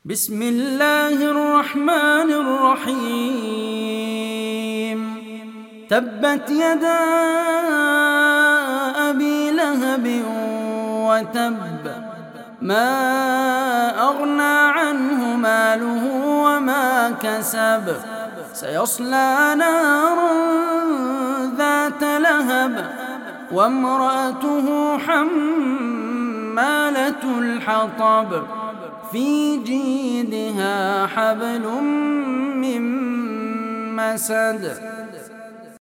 بسم الله الرحمن الرحيم. تبت يدا أبي لهب وتب، ما أغنى عنه ماله وما كسب، سيصلى نارا ذات لهب وامرأته حمالة الحطب، في جيدها حبل من مسد.